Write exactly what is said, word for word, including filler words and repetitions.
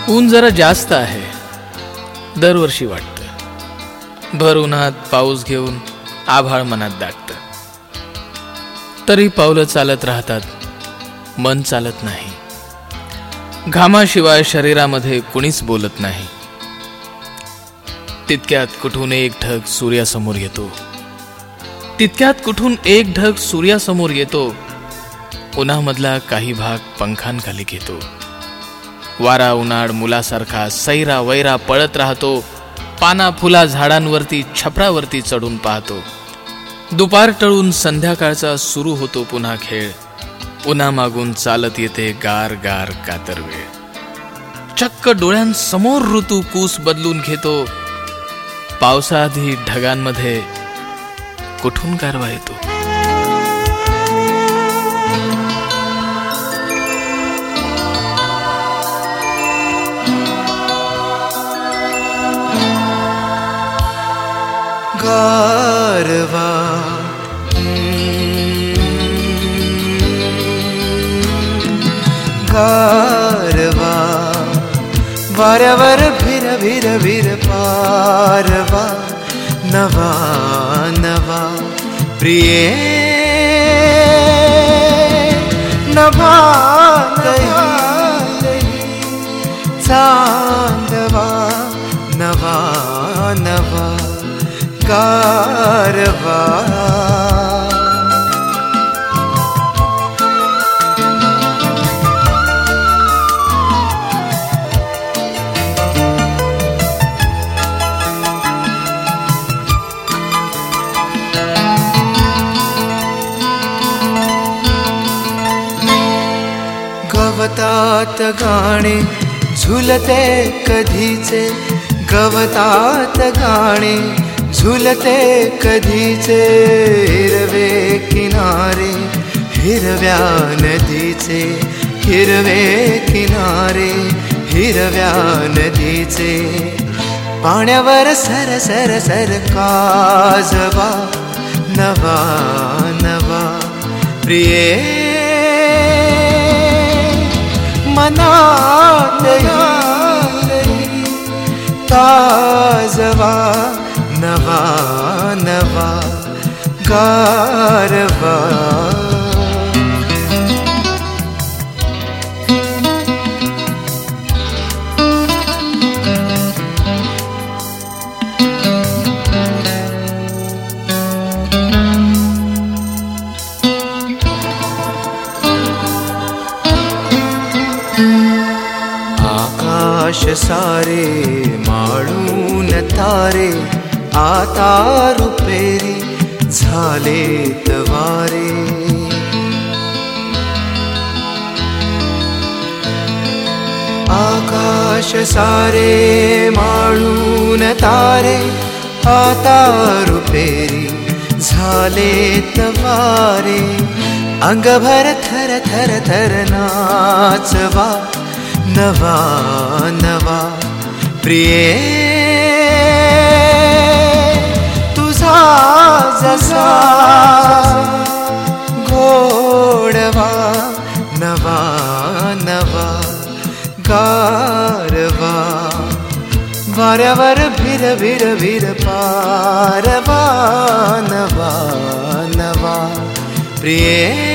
ऊन जरा जास्त आहे, दरवर्षी वाटतं. भर उन्हात पाऊस घेऊन आभाळ मनात दाटतं. तरी पावलं चालत राहतात, मन चालत नाही. घामाशिवाय शरीरामध्ये कुणीच बोलत नाही. तितक्यात कुठून एक ढग सूर्यासमोर येतो. तितक्यात कुठून एक ढग सूर्यासमोर येतो. उन्हामधला काही भाग पंखांखाली घेतो. वारा उन्हाळ मुलासारखा सैरा वैरा पळत राहतो. पाना फुला झाडांवरती छपरावरती चढून पाहतो. दुपार टळून संध्याकाळचा सुरू होतो पुन्हा खेळ. उन्हामागून चालत येते गार गार कातर वेळ. चक्क डोळ्यांसमोर ऋतू कूस बदलून घेतो. पावसाआधी ढगांमध्ये कुठून गारवा येतो. गारवा गारवा वाऱ्यावर भिर भिर भिर पारवा. नवा नवा प्रिये नभा चांदवा. नवा नवा गारवा. गवतात गाणे झुलते कधीचे. गवतात गाणे झुलते कधीचे. हिरवे किनारे हिरव्या नदीचे. हिरवे किनारे हिरव्या नदीचे. पाण्यावर सर सर सर काजवा. नवा नवा प्रिये मनात ताजवा. नवा नवा गारवा. आकाश सारे माळून तारे आता रुपेरी झालेत वारे. आकाश सारे माळून तारे आता रुपेरी झालेत वारे. अंगभर थर थर थर नाचवा. नवा नवा प्रिये तुझा जसा गोडवा. नवा नवा गारवा. वाऱ्यावर भिर भिर भिर पारवा. नवा नवा प्रिये